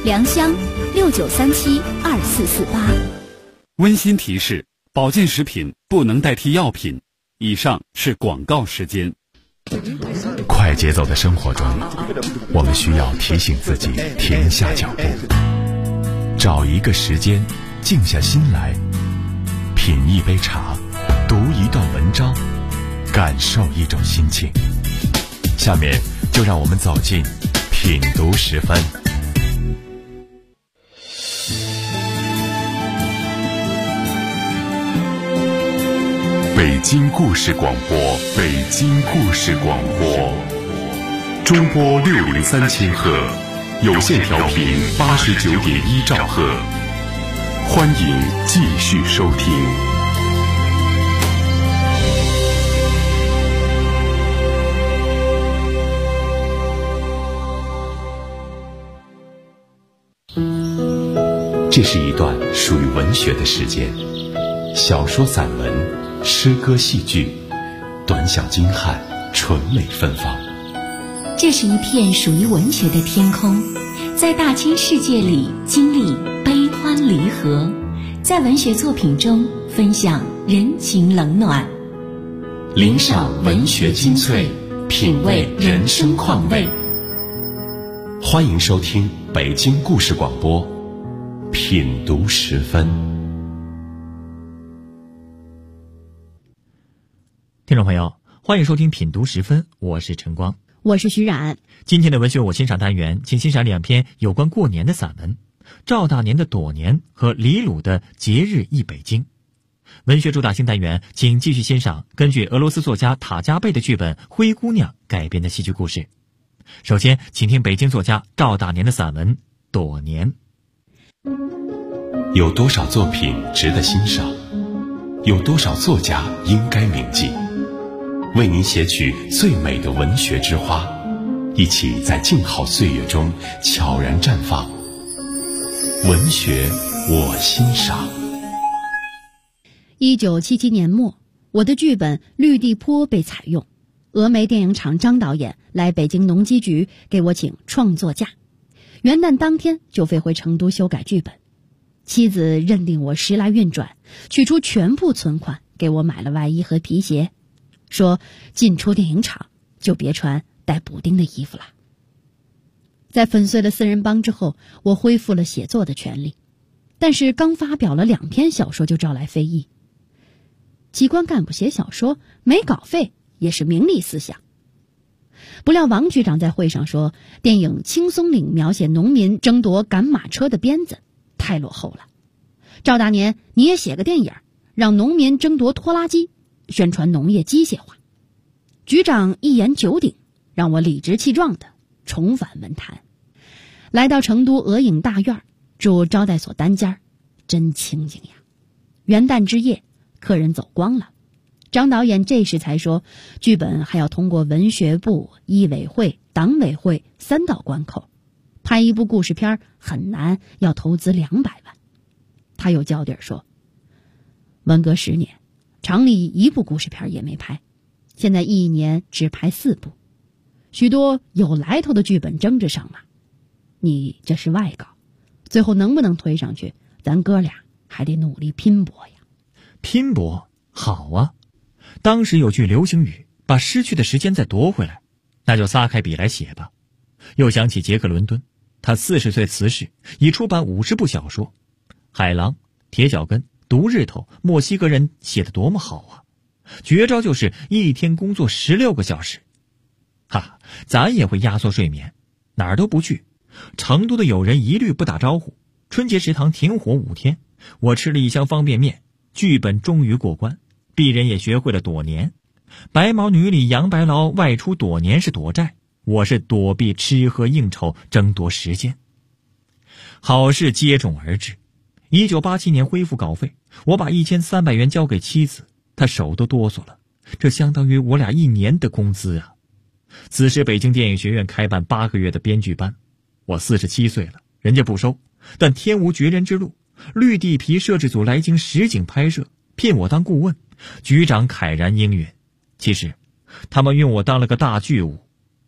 良乡69372448。 温馨提示：保健食品不能代替药品。以上是广告时间。 快节奏的生活中，我们需要提醒自己停下脚步，找一个时间静下心来，品一杯茶，读一段文章，感受一种心情。下面就让我们走进品读10分。北京故事广播，北京故事广播，中波603千赫，有线调频89.1兆赫，欢迎继续收听。这是一段属于文学的时间，小说、散文、诗歌、戏剧，短小精悍，纯美芬芳。 这是一片属于文学的天空，在大千世界里经历悲欢离合，在文学作品中分享人情冷暖， 领赏文学精粹，品味人生况味。欢迎收听北京故事广播，品读10分。 听众朋友，欢迎收听品读10分，我是陈光， 我是徐冉。 今天的文学我欣赏单元，请欣赏2篇有关过年的散文，赵大年的《躲年》和李鲁的《节日忆北京》。文学主打新单元，请继续欣赏根据俄罗斯作家塔加贝的剧本《灰姑娘》改编的戏剧故事。首先，请听北京作家赵大年的散文《躲年》。 有多少作品值得欣赏？有多少作家应该铭记？为您写取最美的文学之花，一起在静好岁月中悄然绽放。文学我欣赏。 1977年末，我的剧本《绿地坡》被采用，峨眉电影厂张导演来北京农机局给我请创作假，元旦当天就飞回成都修改剧本。妻子认定我时来运转，取出全部存款给我买了外衣和皮鞋，说进出电影厂就别穿带补丁的衣服了。在粉碎了4人帮之后，我恢复了写作的权利，但是刚发表了2篇小说就招来非议。机关干部写小说没稿费也是名利思想。不料王局长在会上说，电影《青松岭》描写农民争夺赶马车的鞭子太落后了，赵大年你也写个电影，让农民争夺拖拉机，宣传农业机械化。局长一言九鼎，让我理直气壮地重返文坛。来到成都鹅影大院，住招待所单间，真清静呀。元旦之夜，客人走光了，张导演这时才说，剧本还要通过文学部、医委会、党委会3道关口，拍一部故事片很难，要投资200万。他又较底儿说，文革10年，厂里1部故事片也没拍，现在1年只拍4部，许多有来头的剧本争着上马，你这是外稿，最后能不能推上去，咱哥俩还得努力拼搏呀。 拼搏好啊，当时有句流行语，把失去的时间再夺回来，那就撒开笔来写吧。又想起杰克伦敦，他40岁辞世，已出版50部小说，海狼、铁脚根、毒日头、墨西哥人写得多么好啊！绝招就是一天工作16个小时。哈，咱也会压缩睡眠，哪儿都不去。成都的友人一律不打招呼，春节食堂停火5天，我吃了1箱方便面，剧本终于过关，鄙人也学会了躲年。白毛女里杨白劳外出躲年是躲债，我是躲避吃喝应酬，争夺时间。好事接踵而至，1987年恢复稿费，我把1300元交给妻子，她手都哆嗦了，这相当于我俩1年的工资啊。此时北京电影学院开办8个月的编剧班，我47岁了，人家不收，但天无绝人之路，绿地皮摄制组来京实景拍摄，聘我当顾问，局长慨然应允。其实他们用我当了个大巨物，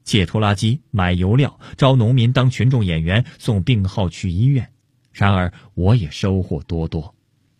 借拖拉机买油料，招农民当群众演员，送病号去医院。然而我也收获多多。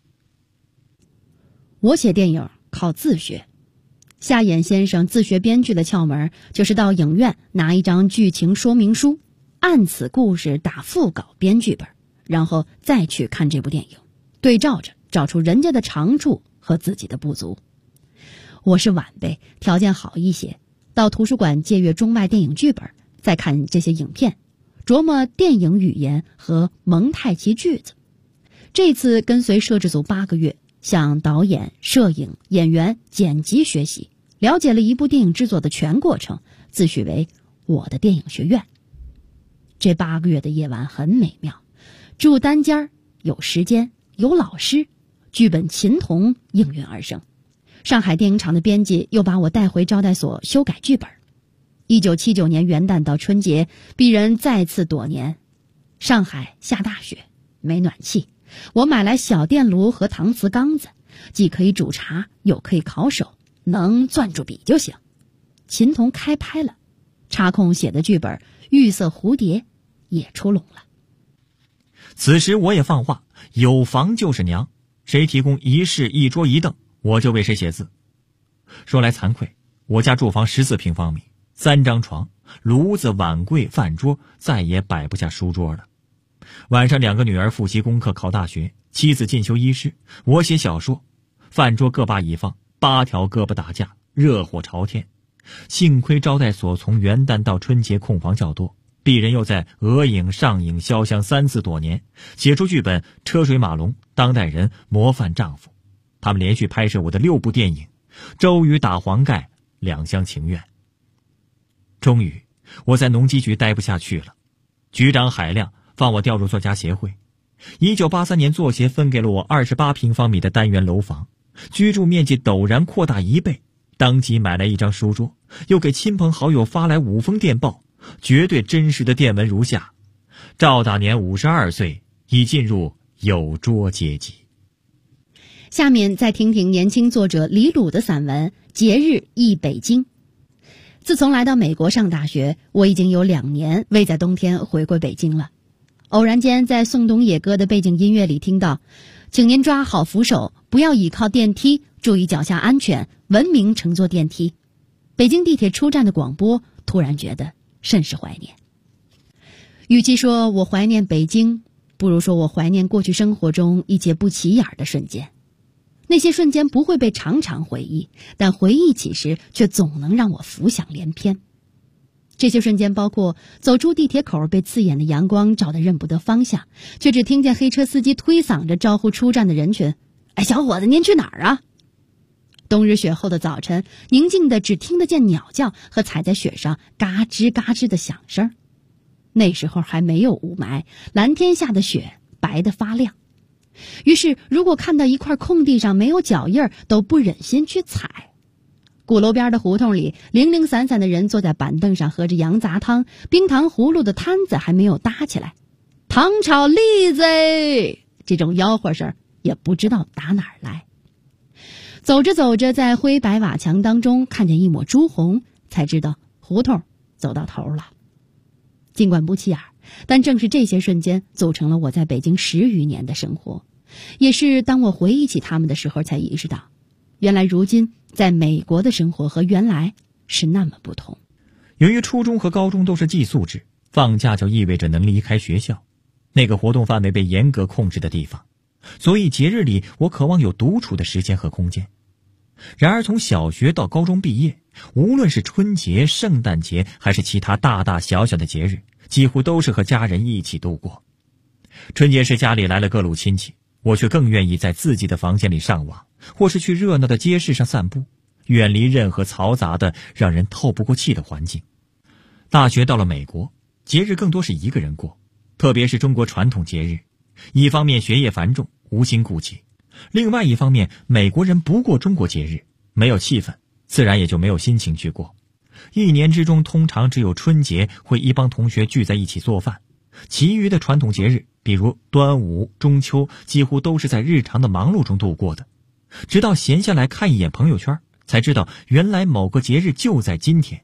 我写电影靠自学。夏衍先生自学编剧的窍门，就是到影院拿一张剧情说明书，按此故事打副稿编剧本，然后再去看这部电影，对照着找出人家的长处和自己的不足。我是晚辈，条件好一些，到图书馆借阅中外电影剧本，再看这些影片，琢磨电影语言和蒙太奇句子。这次跟随摄制组8个月，向导演、摄影、演员、剪辑学习，了解了一部电影制作的全过程，自诩为我的电影学院。这8个月的夜晚很美妙，住单间，有时间，有老师，剧本秦童应运而生。上海电影厂的编辑又把我带回招待所修改剧本。1979年元旦到春节，鄙人再次躲年。上海下大雪，没暖气，我买来小电炉和搪瓷缸子，既可以煮茶，又可以烤手，能攥住笔就行。秦童开拍了，插空写的剧本《玉色蝴蝶》也出笼了。 此时我也放话，有房就是娘，谁提供一室一桌一凳，我就为谁写字。说来惭愧，我家住房14平方米，3张床，炉子、碗柜、饭桌，再也摆不下书桌了。晚上2个女儿复习功课考大学，妻子进修医师，我写小说，饭桌各把一放，8条胳膊打架，热火朝天。幸亏招待所从元旦到春节空房较多，鄙人又在俄影、上影、潇湘3次躲年，写出剧本《车水马龙》、当代人、模范丈夫。他们连续拍摄我的6部电影，周瑜打黄盖，两厢情愿。终于我在农机局待不下去了，局长海量放我调入作家协会。1983年作协分给了我28平方米的单元楼房，居住面积陡然扩大1倍，当即买来一张书桌，又给亲朋好友发来5封电报，绝对真实的电文如下：赵大年52岁，已进入有桌阶级。 下面再听听年轻作者李鲁的散文《节日忆北京》。自从来到美国上大学，我已经有2年未在冬天回归北京了。偶然间在宋冬野歌的背景音乐里听到，请您抓好扶手，不要倚靠电梯，注意脚下安全，文明乘坐电梯。北京地铁出站的广播，突然觉得甚是怀念。与其说我怀念北京，不如说我怀念过去生活中一些不起眼的瞬间。那些瞬间不会被常常回忆，但回忆起时却总能让我浮想联翩。这些瞬间包括走出地铁口，被刺眼的阳光照得认不得方向，却只听见黑车司机推搡着招呼出站的人群：哎，小伙子，您去哪儿啊？冬日雪后的早晨，宁静的只听得见鸟叫和踩在雪上嘎吱嘎吱的响声。那时候还没有雾霾，蓝天下的雪白得发亮。于是如果看到一块空地上没有脚印儿，都不忍心去踩。鼓楼边的胡同里，零零散散的人坐在板凳上喝着羊杂汤，冰糖葫芦的摊子还没有搭起来，糖炒栗子这种吆喝声也不知道打哪儿来。走着走着，在灰白瓦墙当中看见一抹朱红，才知道胡同走到头了。尽管不起眼，但正是这些瞬间组成了我在北京10余年的生活。也是当我回忆起他们的时候，才意识到，原来如今在美国的生活和原来是那么不同。 由于初中和高中都是寄宿制，放假就意味着能离开学校，那个活动范围被严格控制的地方，所以节日里我渴望有独处的时间和空间。然而从小学到高中毕业，无论是春节、圣诞节还是其他大大小小的节日，几乎都是和家人一起度过。春节时家里来了各路亲戚，我却更愿意在自己的房间里上网，或是去热闹的街市上散步，远离任何嘈杂的让人透不过气的环境。大学到了美国，节日更多是一个人过，特别是中国传统节日，一方面学业繁重，无心顾及，另外一方面美国人不过中国节日，没有气氛，自然也就没有心情去过。1年之中通常只有春节会一帮同学聚在一起做饭，其余的传统节日比如端午、中秋，几乎都是在日常的忙碌中度过的。直到闲下来看一眼朋友圈，才知道原来某个节日就在今天，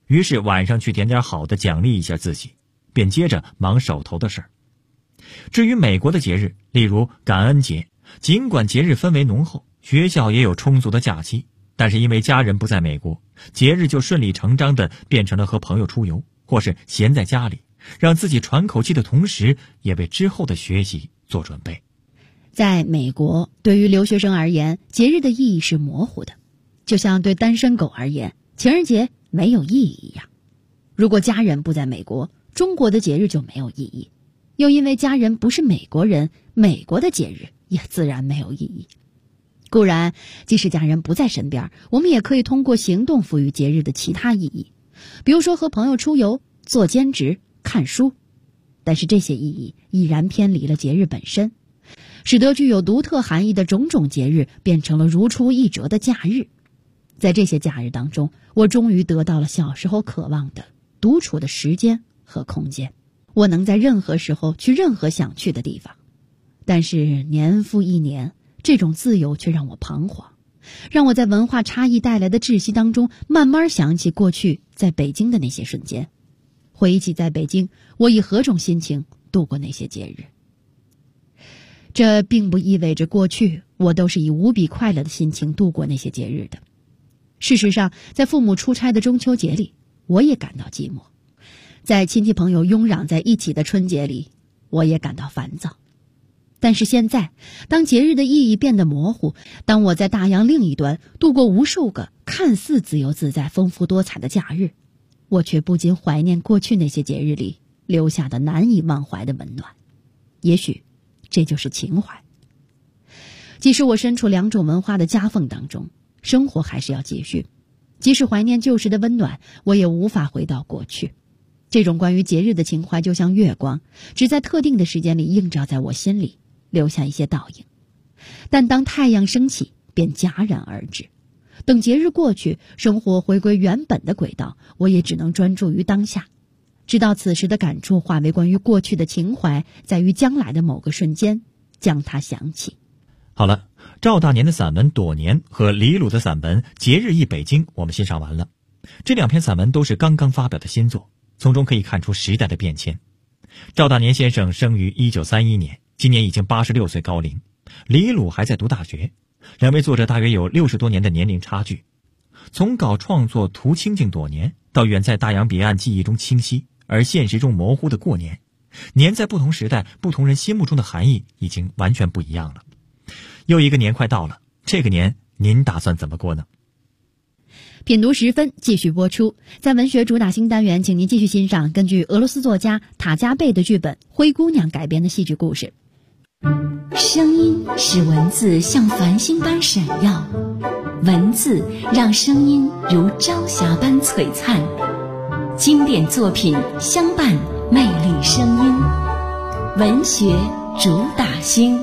于是晚上去点点好的奖励一下自己，便接着忙手头的事儿。至于美国的节日，例如感恩节，尽管节日氛围浓厚，学校也有充足的假期，但是因为家人不在美国，节日就顺理成章地变成了和朋友出游，或是闲在家里，让自己喘口气的同时，也为之后的学习做准备。 在美国，对于留学生而言，节日的意义是模糊的，就像对单身狗而言，情人节没有意义一样。如果家人不在美国，中国的节日就没有意义，又因为家人不是美国人，美国的节日也自然没有意义。固然，即使家人不在身边，我们也可以通过行动赋予节日的其他意义，比如说和朋友出游、做兼职、看书。但是这些意义已然偏离了节日本身，使得具有独特含义的种种节日变成了如出一辙的假日。在这些假日当中，我终于得到了小时候渴望的独处的时间和空间，我能在任何时候去任何想去的地方。但是年复一年，这种自由却让我彷徨，让我在文化差异带来的窒息当中，慢慢想起过去在北京的那些瞬间，回忆起在北京我以何种心情度过那些节日。这并不意味着过去我都是以无比快乐的心情度过那些节日的。事实上，在父母出差的中秋节里，我也感到寂寞；在亲戚朋友拥攘在一起的春节里，我也感到烦躁。但是现在，当节日的意义变得模糊，当我在大洋另一端度过无数个看似自由自在、丰富多彩的假日，我却不禁怀念过去那些节日里留下的难以忘怀的温暖。也许这就是情怀。即使我身处两种文化的夹缝当中，生活还是要继续。即使怀念旧时的温暖，我也无法回到过去。这种关于节日的情怀就像月光，只在特定的时间里映照在我心里，留下一些倒影。但当太阳升起，便戛然而止。等节日过去，生活回归原本的轨道，我也只能专注于当下，直到此时的感触化为关于过去的情怀，在于将来的某个瞬间将它想起。 好了，赵大年的散文《躲年》和李鲁的散文《节日忆北京》我们欣赏完了。这两篇散文都是刚刚发表的新作，从中可以看出时代的变迁。赵大年先生生于1931年，今年已经86岁高龄，李鲁还在读大学，两位作者大约有60多年的年龄差距。从稿创作图清静躲年，到远在大洋彼岸记忆中清晰而现实中模糊的过年，年在不同时代不同人心目中的含义已经完全不一样了。又一个年快到了，这个年您打算怎么过呢？ 品读10分继续播出。在文学主打新单元，请您继续欣赏根据俄罗斯作家塔加贝的剧本《灰姑娘》改编的戏剧故事。 声音使文字像繁星般闪耀，文字让声音如朝霞般璀璨。经典作品相伴，魅力声音。文学主打星。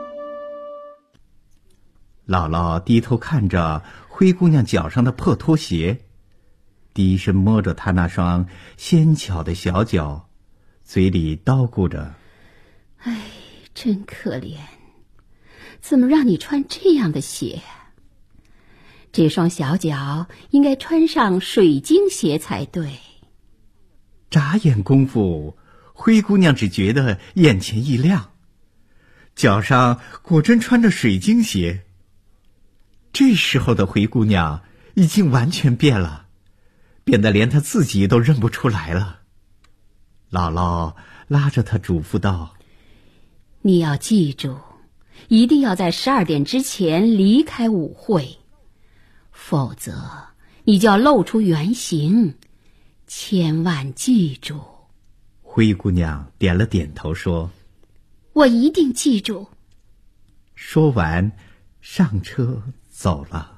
姥姥低头看着灰姑娘脚上的破拖鞋，低声摸着她那双纤巧的小脚，嘴里叨咕着： 哎，真可怜，怎么让你穿这样的鞋？这双小脚应该穿上水晶鞋才对。 眨眼功夫，灰姑娘只觉得眼前一亮，脚上果真穿着水晶鞋。这时候的灰姑娘已经完全变了，变得连她自己都认不出来了。姥姥拉着她嘱咐道： 你要记住，一定要在12点之前离开舞会，否则你就要露出原形，千万记住。 灰姑娘点了点头说： 我一定记住。 说完上车走了。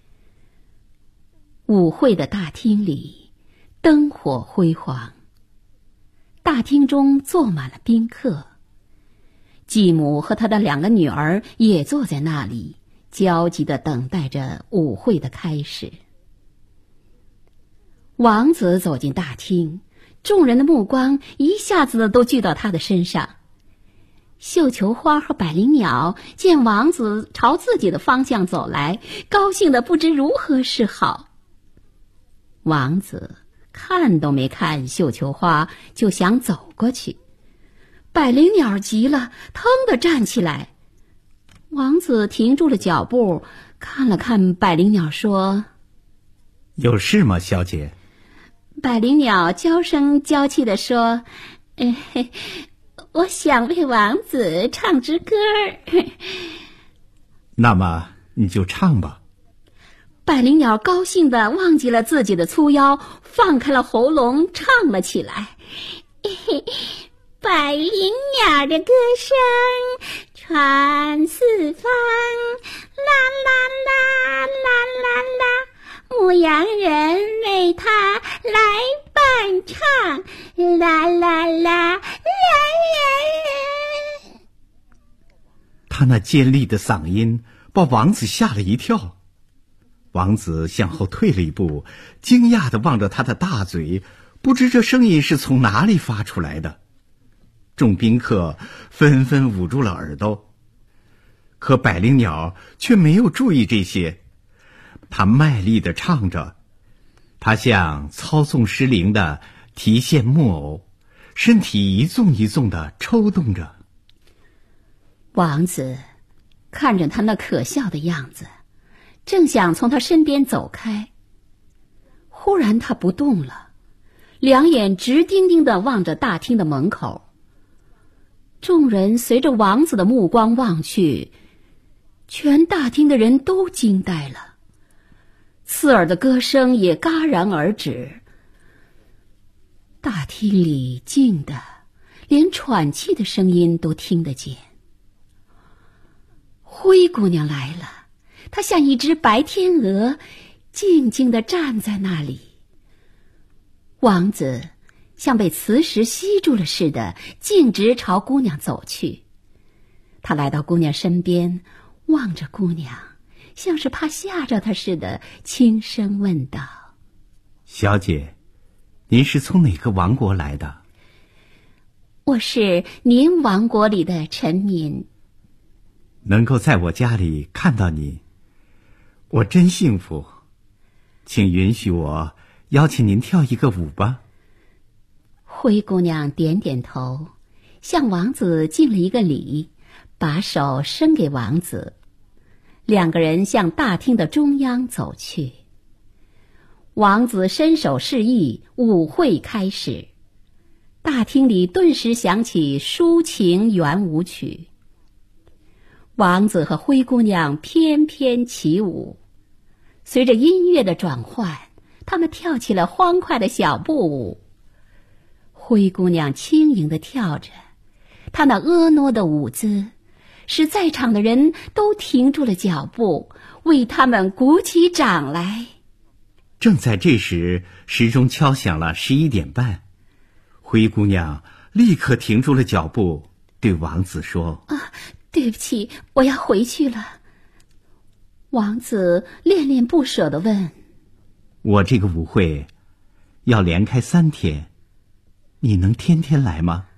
舞会的大厅里灯火辉煌，大厅中坐满了宾客，继母和她的2个女儿也坐在那里，焦急地等待着舞会的开始。王子走进大厅，众人的目光一下子都聚到他的身上。绣球花和百灵鸟见王子朝自己的方向走来，高兴得不知如何是好。王子看都没看绣球花，就想走过去。百灵鸟急了，腾地站起来。王子停住了脚步，看了看百灵鸟，说：“ 有事吗，小姐？” 百灵鸟娇声娇气地说：“我想为王子唱支歌儿。” 那么你就唱吧。 百灵鸟高兴地忘记了自己的粗腰，放开了喉咙唱了起来。百灵鸟的歌声传四方，啦啦啦啦啦啦，牧羊人为它来伴唱，啦啦啦啦啦啦。 他那尖利的嗓音把王子吓了一跳。王子向后退了一步，惊讶地望着他的大嘴，不知这声音是从哪里发出来的。众宾客纷纷捂住了耳朵，可百灵鸟却没有注意这些。他卖力地唱着，他像操纵失灵的提线木偶，身体一纵一纵地抽动着。 王子看着他那可笑的样子，正想从他身边走开，忽然他不动了，两眼直盯盯地望着大厅的门口。众人随着王子的目光望去，全大厅的人都惊呆了，刺耳的歌声也戛然而止。大厅里静的连喘气的声音都听得见。灰姑娘来了，她像一只白天鹅，静静地站在那里。王子像被磁石吸住了似的，径直朝姑娘走去。他来到姑娘身边，望着姑娘，像是怕吓着她似的，轻声问道：“ 小姐，您是从哪个王国来的？”“ 我是您王国里的臣民。”“ 能够在我家里看到你，我真幸福。请允许我邀请您跳一个舞吧。” 灰姑娘点点头，向王子敬了一个礼，把手伸给王子。两个人向大厅的中央走去。王子伸手示意，舞会开始。大厅里顿时响起抒情圆舞曲。王子和灰姑娘翩翩起舞，随着音乐的转换，他们跳起了欢快的小步舞。灰姑娘轻盈地跳着，她那婀娜的舞姿使在场的人都停住了脚步，为他们鼓起掌来。 正在这时，时钟敲响了11点半。灰姑娘立刻停住了脚步，对王子说：“ 对不起，我要回去了。”王子恋恋不舍地问：“ 我这个舞会要连开3天，你能天天来吗？”“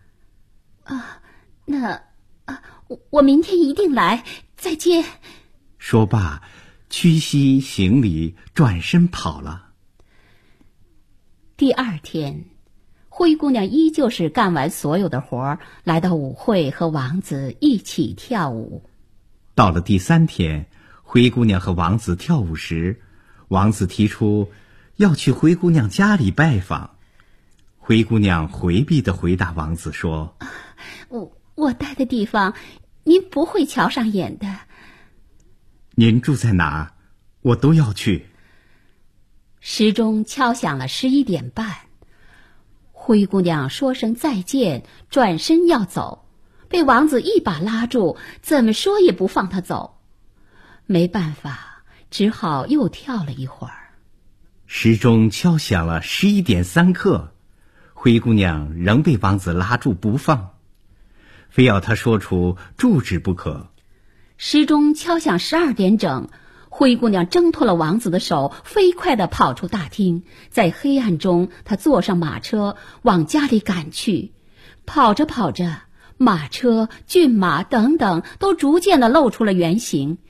我明天一定来，再见。” 说罢，屈膝行礼，转身跑了。 第2天，灰姑娘依旧是干完所有的活儿，来到舞会和王子一起跳舞。 到了第3天，灰姑娘和王子跳舞时，王子提出要去灰姑娘家里拜访。灰姑娘回避地回答王子说：“ 我待的地方您不会瞧上眼的。”“ 您住在哪儿，我都要去。” 时钟敲响了11点半，灰姑娘说声再见，转身要走，被王子一把拉住，怎么说也不放她走。没办法，只好又跳了一会儿。 时钟敲响了11点3刻，灰姑娘仍被王子拉住不放，非要他说出住址不可。 时钟敲响12点整，灰姑娘挣脱了王子的手，飞快地跑出大厅。在黑暗中，她坐上马车往家里赶去。跑着跑着，马车、骏马等等都逐渐地露出了原形，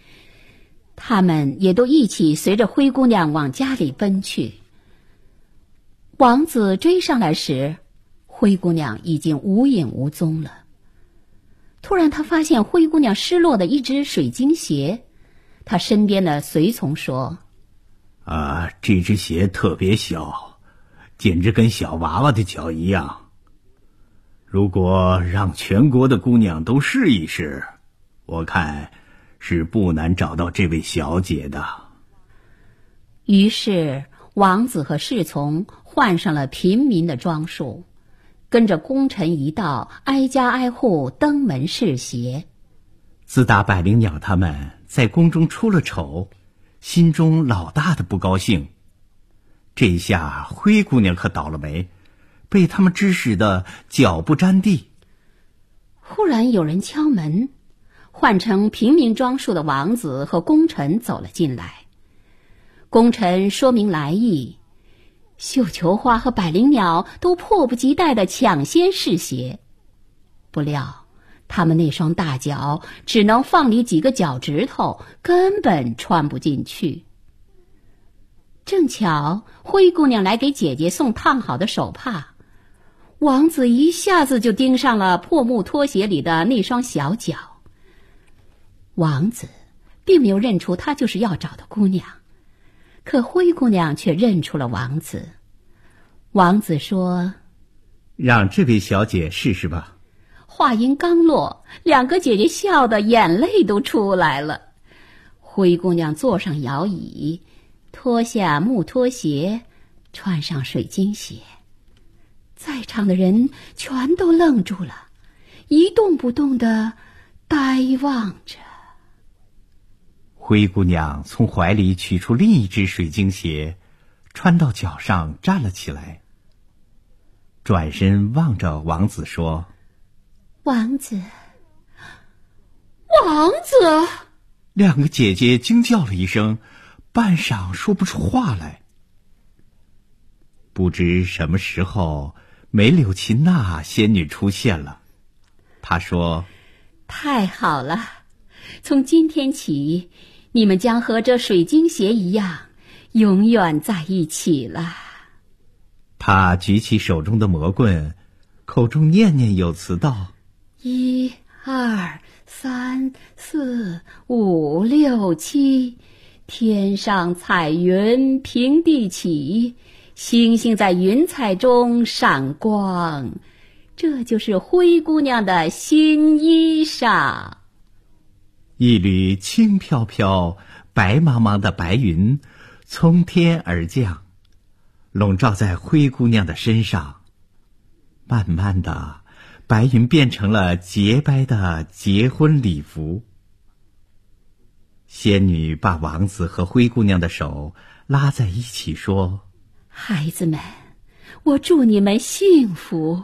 他们也都一起随着灰姑娘往家里奔去。 王子追上来时，灰姑娘已经无影无踪了。突然他发现灰姑娘失落的一只水晶鞋，他身边的随从说： 这只鞋特别小，简直跟小娃娃的脚一样。如果让全国的姑娘都试一试，我看是不难找到这位小姐的。 于是王子和侍从换上了平民的装束，跟着功臣一道挨家挨户登门试鞋。 自打百灵鸟他们在宫中出了丑，心中老大的不高兴。这下灰姑娘可倒了霉，被他们指使的脚不沾地。 忽然有人敲门，换成平民装束的王子和功臣走了进来。功臣说明来意，绣球花和百灵鸟都迫不及待地抢先试鞋。不料他们那双大脚只能放里几个脚趾头，根本穿不进去。正巧灰姑娘来给姐姐送烫好的手帕，王子一下子就盯上了破木拖鞋里的那双小脚。王子并没有认出她就是要找的姑娘，可灰姑娘却认出了王子。王子说： 让这位小姐试试吧。 话音刚落，两个姐姐笑得眼泪都出来了。灰姑娘坐上摇椅，脱下木拖鞋，穿上水晶鞋。在场的人全都愣住了，一动不动地呆望着。 灰姑娘从怀里取出另一只水晶鞋，穿到脚上站了起来，转身望着王子说： 王子，王子！ 两个姐姐惊叫了一声，半晌说不出话来。不知什么时候，梅柳琴娜仙女出现了。她说： 太好了，从今天起，你们将和这水晶鞋一样，永远在一起了。 她举起手中的魔棍，口中念念有词道 ：1、2、3、4、5、6、7，天上彩云平地起，星星在云彩中闪光，这就是灰姑娘的新衣裳。 一缕轻飘飘、白茫茫的白云从天而降，笼罩在灰姑娘的身上。慢慢的，白云变成了洁白的结婚礼服。仙女把王子和灰姑娘的手拉在一起说： 孩子们，我祝你们幸福。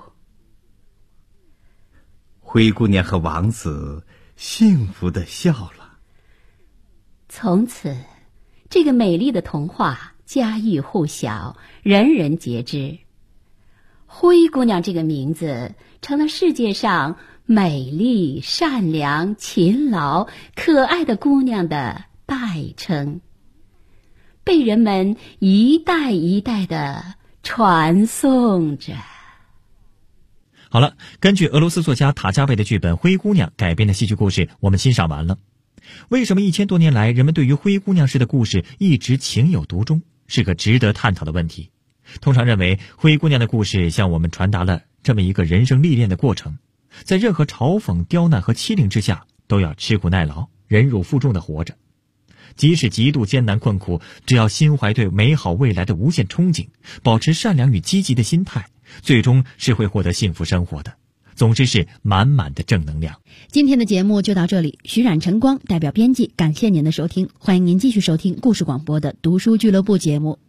灰姑娘和王子幸福地笑了。 从此，这个美丽的童话家喻户晓，人人皆知。灰姑娘这个名字成了世界上美丽、善良、勤劳、可爱的姑娘的代称，被人们一代一代的传颂着。 好了，根据俄罗斯作家塔加贝的剧本《灰姑娘》改编的戏剧故事，我们欣赏完了。为什么1000多年来人们对于灰姑娘式的故事一直情有独钟，是个值得探讨的问题。通常认为，灰姑娘的故事向我们传达了这么一个人生历练的过程，在任何嘲讽、刁难和欺凌之下，都要吃苦耐劳、忍辱负重地活着。即使极度艰难困苦，只要心怀对美好未来的无限憧憬，保持善良与积极的心态，最终是会获得幸福生活的。总之是满满的正能量。 今天的节目就到这里，徐冉、晨光代表编辑感谢您的收听，欢迎您继续收听故事广播的读书俱乐部节目。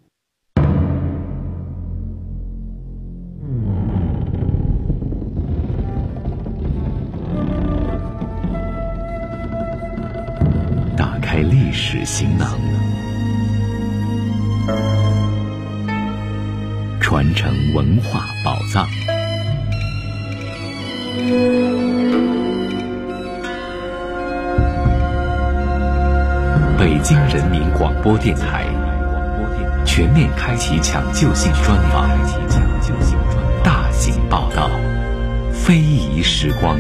打开历史行囊，传承文化宝藏。北京人民广播电台全面开启抢救性专访，大型报道，非遗时光。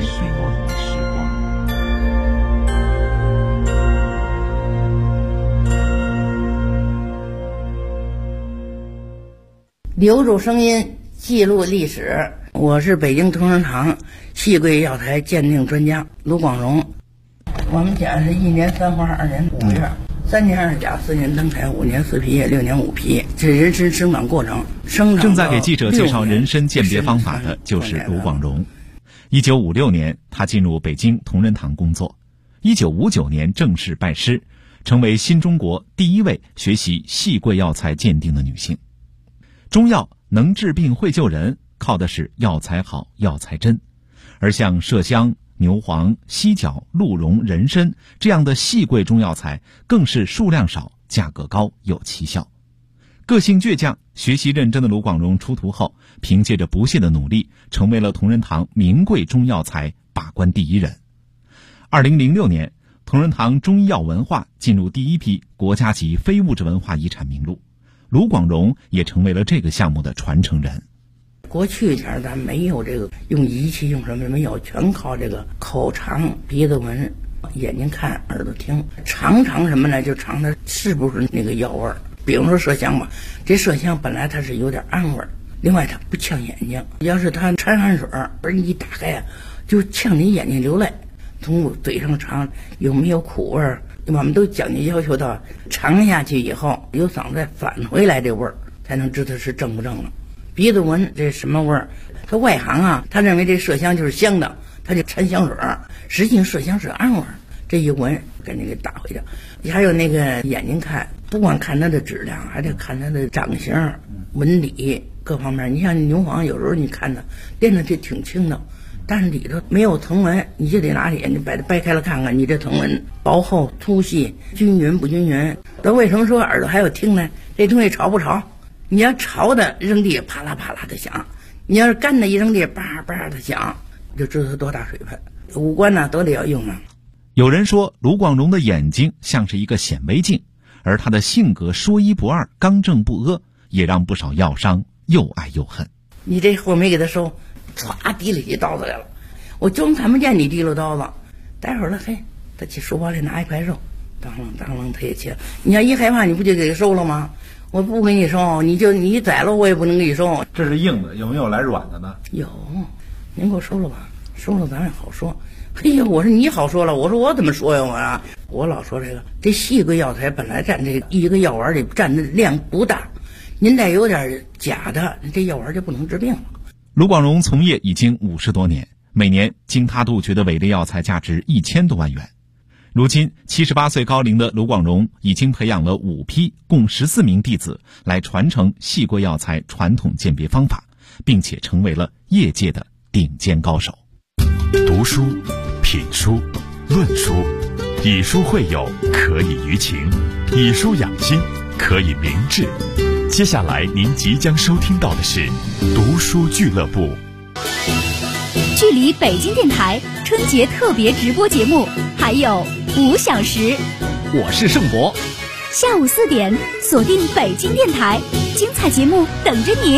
留住声音，记录历史。我是北京同仁堂细桂药材鉴定专家卢广荣。我们家是1年3花2年5月，3年2甲4年登台5年4皮叶6年5皮，这人参生长过程。 正在给记者介绍人参鉴别方法的就是卢广荣。1956年，他进入北京同仁堂工作。1959年正式拜师，成为新中国第一位学习细桂药材鉴定的女性。中药能治病会救人，靠的是药材好、药材真。而像麝香、牛黄、犀角、鹿茸、人参这样的细桂中药材，更是数量少、价格高、有奇效。个性倔强、学习认真的卢广荣出徒后，凭借着不懈的努力，成为了同仁堂名贵中药材把关第一人。2006年，同仁堂中医药文化进入第一批国家级非物质文化遗产名录，卢广荣也成为了这个项目的传承人。 过去前咱没有这个用仪器用什么没有，全靠这个口尝、鼻子闻、眼睛看、耳朵听，尝什么呢？就尝它是不是那个药味儿。比如说麝香吧，这麝香本来它是有点暗味儿，另外它不呛眼睛，要是它掺汗水而你一打开啊，就呛你眼睛流泪。从嘴上尝有没有苦味儿，我们都讲究要求到尝下去以后有嗓子再返回来这味儿，才能知道是正不正了。鼻子闻这什么味儿？他外行啊，他认为这麝香就是香的，他就掺香水儿，实际上麝香是暗味儿。这一闻给那个打回去。还有那个眼睛看，不光看它的质量，还得看它的长相、纹理各方面。你像牛黄，有时候你看它练的就挺轻的，但是里头没有藤纹，你就得拿眼睛把它掰开了看看，你这藤纹薄厚、粗细、均匀不均匀。那为什么说耳朵还有听呢？这东西潮不潮？你要潮的扔地啪啦啪啦的响，你要是干的一扔地叭叭的响，就知道它多大水分。五官呢都得要用啊。 有人说卢广荣的眼睛像是一个显微镜，而他的性格说一不二、刚正不阿，也让不少药商又爱又恨。 你这货没给他收，唰提了起刀子来了，我就看不见你提了刀子。待会儿了，嘿，他去书包里拿一块肉，当啷他也切。你要一害怕，你不就给他收了吗？我不给你收，你宰了我也不能给你收。 这是硬的，有没有来软的呢？ 有，您给我收了吧，收了咱也好说。嘿呀，我说你好说了，我说我怎么说呀？我老说这细桂药材本来占这一个药丸里占的量不大，您再有点假的，这药丸就不能治病了。 卢广荣从业已经50多年，每年经他杜绝的伪劣药材价值1000多万元。如今78岁高龄的卢广荣已经培养了5批共14名弟子来传承细桂药材传统鉴别方法，并且成为了业界的顶尖高手。 读书、品书、论书，以书会友，可以娱情；以书养心，可以明志。接下来您即将收听到的是读书俱乐部。 距离北京电台春节特别直播节目还有5小时。 我是盛博， 下午4点锁定北京电台，精彩节目等着你。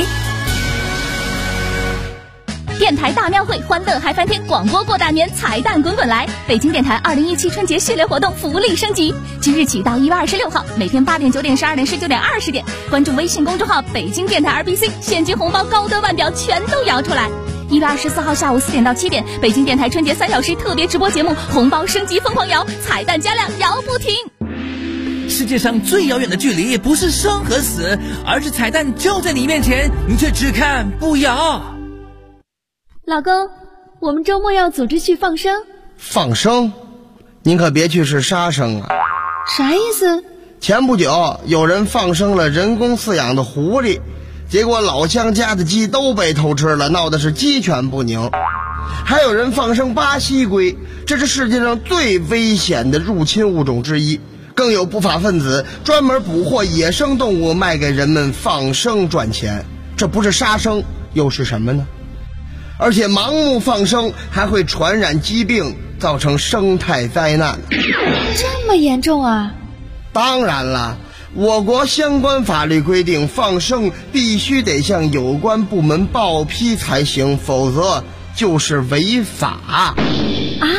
电台大庙会，欢乐嗨翻天，广播过大年，彩蛋滚滚来！北京电台2017春节系列活动福利升级，即日起到1月26号，每天8点、9点、12点、19点、20点，关注微信公众号北京电台 RBC， 现金红包高端腕表全都摇出来。1月24号下午4点到7点，北京电台春节3小时特别直播节目，红包升级疯狂摇，彩蛋加量摇不停。 世界上最遥远的距离不是生和死，而是彩蛋就在你面前，你却只看不摇。 老公，我们周末要组织去放生。 放生？您可别去是杀生啊！ 啥意思？ 前不久有人放生了人工饲养的狐狸，结果老乡家的鸡都被偷吃了，闹的是鸡犬不宁。还有人放生巴西龟，这是世界上最危险的入侵物种之一。更有不法分子专门捕获野生动物卖给人们放生赚钱，这不是杀生又是什么呢？而且盲目放生还会传染疾病，造成生态灾难。 这么严重啊？ 当然了， 我国相关法律规定，放生必须得向有关部门报批才行，否则就是违法。 啊，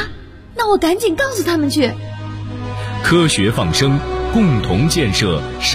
那我赶紧告诉他们去。 科学放生，共同建设。